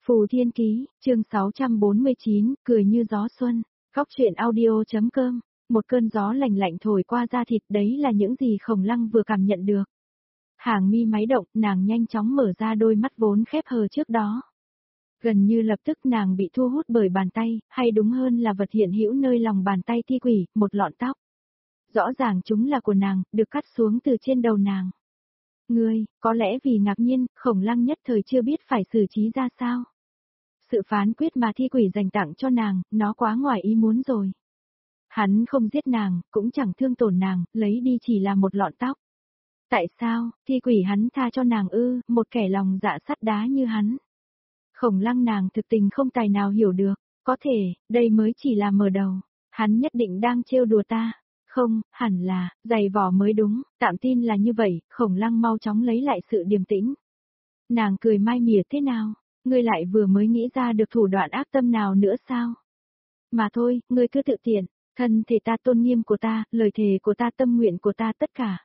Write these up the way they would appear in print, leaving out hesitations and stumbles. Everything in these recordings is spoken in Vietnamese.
Phù Thiên Ký, chương 649, cười như gió xuân, góc truyện audio.com, một cơn gió lạnh lạnh thổi qua da thịt, đấy là những gì Khổng Lăng vừa cảm nhận được. Hàng mi máy động, nàng nhanh chóng mở ra đôi mắt vốn khép hờ trước đó. Gần như lập tức nàng bị thu hút bởi bàn tay, hay đúng hơn là vật hiện hữu nơi lòng bàn tay Thi Quỷ, một lọn tóc. Rõ ràng chúng là của nàng, được cắt xuống từ trên đầu nàng. Ngươi, có lẽ vì ngạc nhiên, Khổng Lăng nhất thời chưa biết phải xử trí ra sao. Sự phán quyết mà Thi Quỷ dành tặng cho nàng, nó quá ngoài ý muốn rồi. Hắn không giết nàng, cũng chẳng thương tổn nàng, lấy đi chỉ là một lọn tóc. Tại sao, Thi Quỷ hắn tha cho nàng ư, một kẻ lòng dạ sắt đá như hắn. Khổng Lăng nàng thực tình không tài nào hiểu được, có thể, đây mới chỉ là mở đầu, hắn nhất định đang trêu đùa ta. Không, hẳn là, dày vò mới đúng, tạm tin là như vậy, Khổng Lăng mau chóng lấy lại sự điềm tĩnh. Nàng cười mai mỉa thế nào, ngươi lại vừa mới nghĩ ra được thủ đoạn ác tâm nào nữa sao? Mà thôi, ngươi cứ tự tiện, thân thể ta, tôn nghiêm của ta, lời thề của ta, tâm nguyện của ta,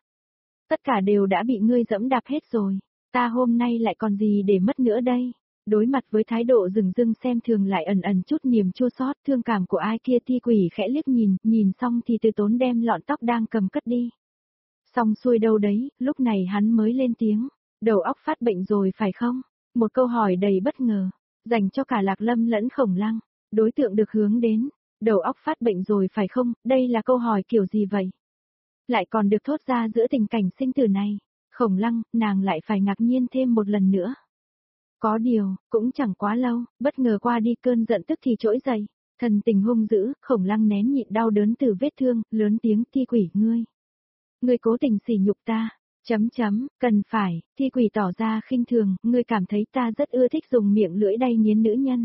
tất cả đều đã bị ngươi dẫm đạp hết rồi, ta hôm nay lại còn gì để mất nữa đây? Đối mặt với thái độ dửng dưng xem thường lại ẩn ẩn chút niềm chua xót thương cảm của ai kia, Thi Quỷ khẽ liếc nhìn xong thì từ tốn đem lọn tóc đang cầm cất đi. Xong xuôi đâu đấy, lúc này hắn mới lên tiếng, đầu óc phát bệnh rồi phải không? Một câu hỏi đầy bất ngờ, dành cho cả Lạc Lâm lẫn Khổng Lăng, đối tượng được hướng đến, đầu óc phát bệnh rồi phải không, đây là câu hỏi kiểu gì vậy? Lại còn được thốt ra giữa tình cảnh sinh tử này, Khổng Lăng, nàng lại phải ngạc nhiên thêm một lần nữa. Có điều, cũng chẳng quá lâu, bất ngờ qua đi cơn giận tức thì trỗi dậy, thần tình hung dữ, Khổng Lăng nén nhịn đau đớn từ vết thương, lớn tiếng, Thi Quỷ ngươi cố tình sỉ nhục ta, cần phải, Thi Quỷ tỏ ra khinh thường, ngươi cảm thấy ta rất ưa thích dùng miệng lưỡi đay nghiến nữ nhân.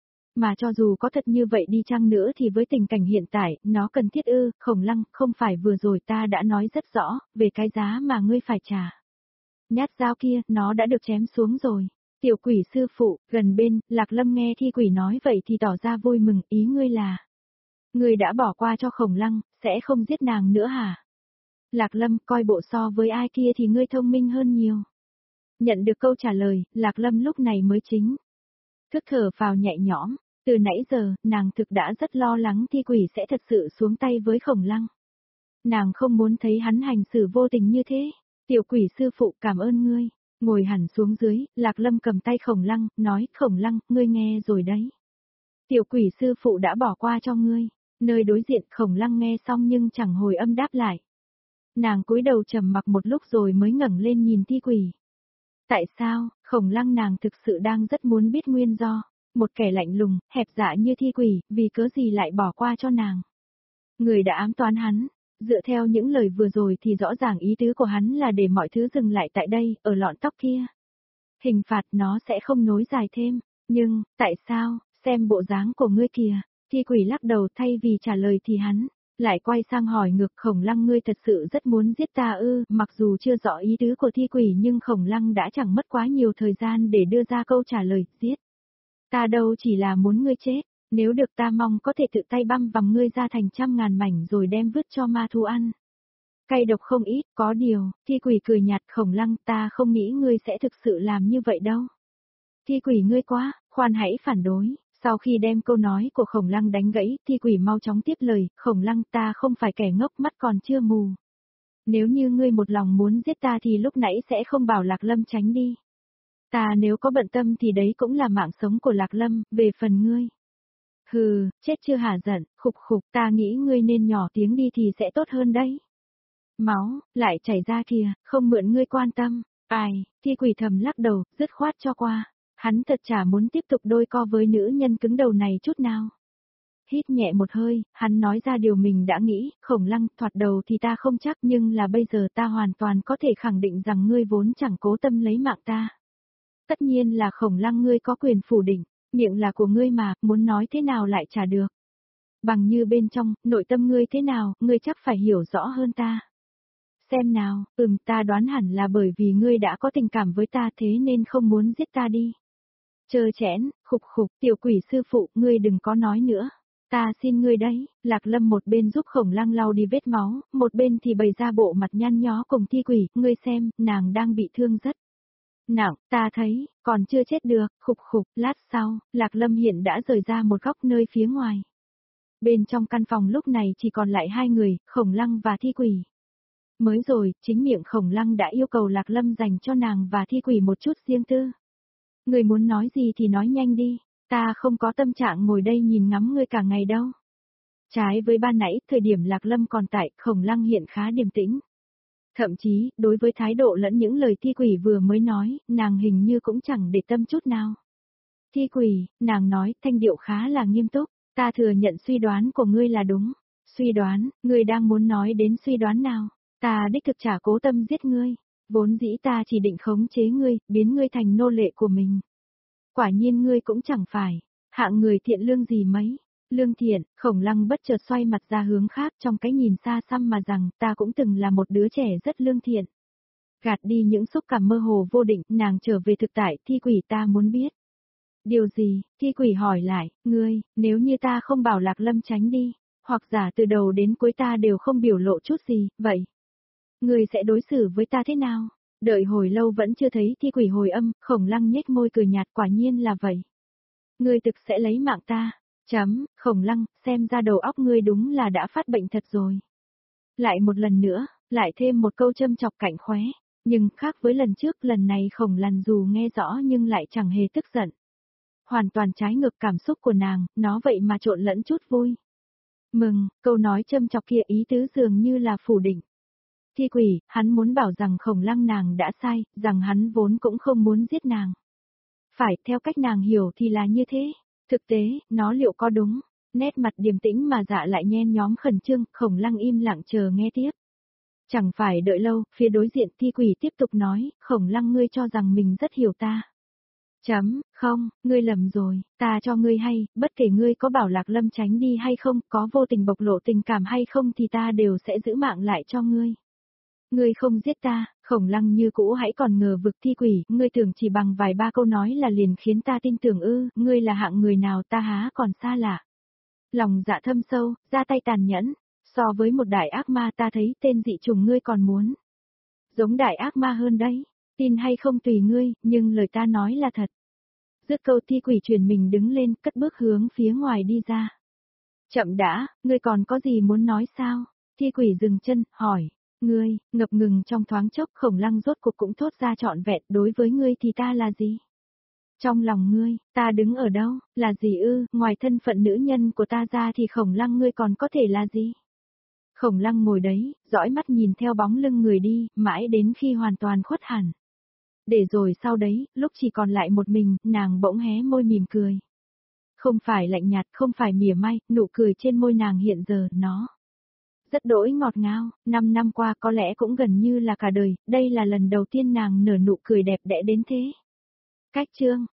Mà cho dù có thật như vậy đi chăng nữa thì với tình cảnh hiện tại, nó cần thiết ư, Khổng Lăng, không phải vừa rồi ta đã nói rất rõ, về cái giá mà ngươi phải trả. Nhát dao kia, nó đã được chém xuống rồi. Tiểu Quỷ sư phụ, gần bên, Lạc Lâm nghe Thi Quỷ nói vậy thì tỏ ra vui mừng, ý ngươi là ngươi đã bỏ qua cho Khổng Lăng, sẽ không giết nàng nữa hả? Lạc Lâm, coi bộ so với ai kia thì ngươi thông minh hơn nhiều. Nhận được câu trả lời, Lạc Lâm lúc này mới chính thức thở phào nhẹ nhõm, từ nãy giờ, nàng thực đã rất lo lắng Thi Quỷ sẽ thật sự xuống tay với Khổng Lăng. Nàng không muốn thấy hắn hành xử vô tình như thế. Tiểu Quỷ sư phụ, cảm ơn ngươi. Ngồi hẳn xuống dưới, Lạc Lâm cầm tay Khổng Lăng, nói, Khổng Lăng, ngươi nghe rồi đấy. Tiểu Quỷ sư phụ đã bỏ qua cho ngươi. Nơi đối diện, Khổng Lăng nghe xong nhưng chẳng hồi âm đáp lại. Nàng cúi đầu trầm mặc một lúc rồi mới ngẩng lên nhìn Thi Quỷ. Tại sao, Khổng Lăng nàng thực sự đang rất muốn biết nguyên do. Một kẻ lạnh lùng, hẹp dạ như Thi Quỷ, vì cớ gì lại bỏ qua cho nàng. Người đã ám toán hắn. Dựa theo những lời vừa rồi thì rõ ràng ý tứ của hắn là để mọi thứ dừng lại tại đây, ở lọn tóc kia. Hình phạt nó sẽ không nối dài thêm, nhưng, tại sao, xem bộ dáng của ngươi kìa, Thi Quỷ lắc đầu, thay vì trả lời thì hắn lại quay sang hỏi ngược, Khổng Lăng, ngươi thật sự rất muốn giết ta ư? Mặc dù chưa rõ ý tứ của Thi Quỷ nhưng Khổng Lăng đã chẳng mất quá nhiều thời gian để đưa ra câu trả lời, giết. Ta đâu chỉ là muốn ngươi chết. Nếu được ta mong có thể tự tay băm vằm ngươi ra thành trăm ngàn mảnh rồi đem vứt cho ma thú ăn. Cay độc không ít, có điều, Thi Quỷ cười nhạt, Khổng Lăng, ta không nghĩ ngươi sẽ thực sự làm như vậy đâu. Thi Quỷ ngươi quá, khoan hãy phản đối. Sau khi đem câu nói của Khổng Lăng đánh gãy, Thi Quỷ mau chóng tiếp lời, Khổng Lăng, ta không phải kẻ ngốc, mắt còn chưa mù. Nếu như ngươi một lòng muốn giết ta thì lúc nãy sẽ không bảo Lạc Lâm tránh đi. Ta nếu có bận tâm thì đấy cũng là mạng sống của Lạc Lâm, về phần ngươi. Hừ, chết chưa hả giận, khục, ta nghĩ ngươi nên nhỏ tiếng đi thì sẽ tốt hơn đấy. Máu, lại chảy ra kìa, không mượn ngươi quan tâm. Ai, Thi Quỷ thầm lắc đầu, dứt khoát cho qua. Hắn thật chả muốn tiếp tục đôi co với nữ nhân cứng đầu này chút nào. Hít nhẹ một hơi, hắn nói ra điều mình đã nghĩ, Khổng Lăng, thoạt đầu thì ta không chắc nhưng là bây giờ ta hoàn toàn có thể khẳng định rằng ngươi vốn chẳng cố tâm lấy mạng ta. Tất nhiên là Khổng Lăng, ngươi có quyền phủ định. Miệng là của ngươi mà, muốn nói thế nào lại chả được. Bằng như bên trong, nội tâm ngươi thế nào, ngươi chắc phải hiểu rõ hơn ta. Xem nào, ta đoán hẳn là bởi vì ngươi đã có tình cảm với ta thế nên không muốn giết ta đi. Trơ chẽn, khục, Tiểu Quỷ sư phụ, ngươi đừng có nói nữa. Ta xin ngươi đấy, Lạc Lâm một bên giúp Khổng Lăng lau đi vết máu, một bên thì bày ra bộ mặt nhăn nhó cùng Thi Quỷ, ngươi xem, nàng đang bị thương rất Nặng, ta thấy, còn chưa chết được, khục khục, lát sau, Lạc Lâm hiện đã rời ra một góc nơi phía ngoài. Bên trong căn phòng lúc này chỉ còn lại hai người, Khổng Lăng và Thi Quỷ. Mới rồi, chính miệng Khổng Lăng đã yêu cầu Lạc Lâm dành cho nàng và Thi Quỷ một chút riêng tư. Người muốn nói gì thì nói nhanh đi, ta không có tâm trạng ngồi đây nhìn ngắm ngươi cả ngày đâu. Trái với ban nãy, thời điểm Lạc Lâm còn tại, Khổng Lăng hiện khá điềm tĩnh. Thậm chí, đối với thái độ lẫn những lời Thi Quỷ vừa mới nói, nàng hình như cũng chẳng để tâm chút nào. Thi Quỷ, nàng nói, thanh điệu khá là nghiêm túc, ta thừa nhận suy đoán của ngươi là đúng. Suy đoán, ngươi đang muốn nói đến suy đoán nào? Ta đích thực chả cố tâm giết ngươi, vốn dĩ ta chỉ định khống chế ngươi, biến ngươi thành nô lệ của mình. Quả nhiên ngươi cũng chẳng phải, hạng người thiện lương gì mấy. Lương thiện, Khổng Lăng bất chợt xoay mặt ra hướng khác trong cái nhìn xa xăm mà rằng ta cũng từng là một đứa trẻ rất lương thiện. Gạt đi những xúc cảm mơ hồ vô định, nàng trở về thực tại, Thi Quỷ ta muốn biết. Điều gì, Thi Quỷ hỏi lại, ngươi, nếu như ta không bảo Lạc Lâm tránh đi, hoặc giả từ đầu đến cuối ta đều không biểu lộ chút gì, vậy? Ngươi sẽ đối xử với ta thế nào? Đợi hồi lâu vẫn chưa thấy Thi Quỷ hồi âm, Khổng Lăng nhếch môi cười nhạt quả nhiên là vậy. Ngươi thực sẽ lấy mạng ta. Khổng Lăng, xem ra đầu óc ngươi đúng là đã phát bệnh thật rồi. Lại một lần nữa, lại thêm một câu châm chọc cạnh khóe, nhưng khác với lần trước, lần này Khổng Lăng dù nghe rõ nhưng lại chẳng hề tức giận. Hoàn toàn trái ngược cảm xúc của nàng, nó vậy mà trộn lẫn chút vui. Mừng, câu nói châm chọc kia ý tứ dường như là phủ định. Thi Quỷ, hắn muốn bảo rằng Khổng Lăng nàng đã sai, rằng hắn vốn cũng không muốn giết nàng. Phải, theo cách nàng hiểu thì là như thế. Thực tế, nó liệu có đúng? Nét mặt điềm tĩnh mà dạ lại nhen nhóm khẩn trương, Khổng Lăng im lặng chờ nghe tiếp. Chẳng phải đợi lâu, phía đối diện Thi Quỷ tiếp tục nói, Khổng Lăng ngươi cho rằng mình rất hiểu ta. Không, ngươi lầm rồi, ta cho ngươi hay, bất kể ngươi có bảo Lạc Lâm tránh đi hay không, có vô tình bộc lộ tình cảm hay không thì ta đều sẽ giữ mạng lại cho ngươi. Ngươi không giết ta, Khổng Lăng như cũ hãy còn ngờ vực Thi Quỷ, ngươi tưởng chỉ bằng vài ba câu nói là liền khiến ta tin tưởng ư, ngươi là hạng người nào ta há còn xa lạ. Lòng dạ thâm sâu, ra tay tàn nhẫn, so với một đại ác ma ta thấy tên dị trùng ngươi còn muốn. Giống đại ác ma hơn đấy, tin hay không tùy ngươi, nhưng lời ta nói là thật. Dứt câu Thi Quỷ chuyển mình đứng lên, cất bước hướng phía ngoài đi ra. Chậm đã, ngươi còn có gì muốn nói sao? Thi Quỷ dừng chân, hỏi. Ngươi, ngập ngừng trong thoáng chốc Khổng Lăng rốt cuộc cũng thốt ra trọn vẹn, đối với ngươi thì ta là gì? Trong lòng ngươi, ta đứng ở đâu, là gì ư, ngoài thân phận nữ nhân của ta ra thì Khổng Lăng ngươi còn có thể là gì? Khổng Lăng ngồi đấy, dõi mắt nhìn theo bóng lưng người đi, mãi đến khi hoàn toàn khuất hẳn. Để rồi sau đấy, lúc chỉ còn lại một mình, nàng bỗng hé môi mỉm cười. Không phải lạnh nhạt, không phải mỉa mai, nụ cười trên môi nàng hiện giờ, nó rất đỗi ngọt ngào, 5 năm qua có lẽ cũng gần như là cả đời, đây là lần đầu tiên nàng nở nụ cười đẹp đẽ đến thế. Cách chương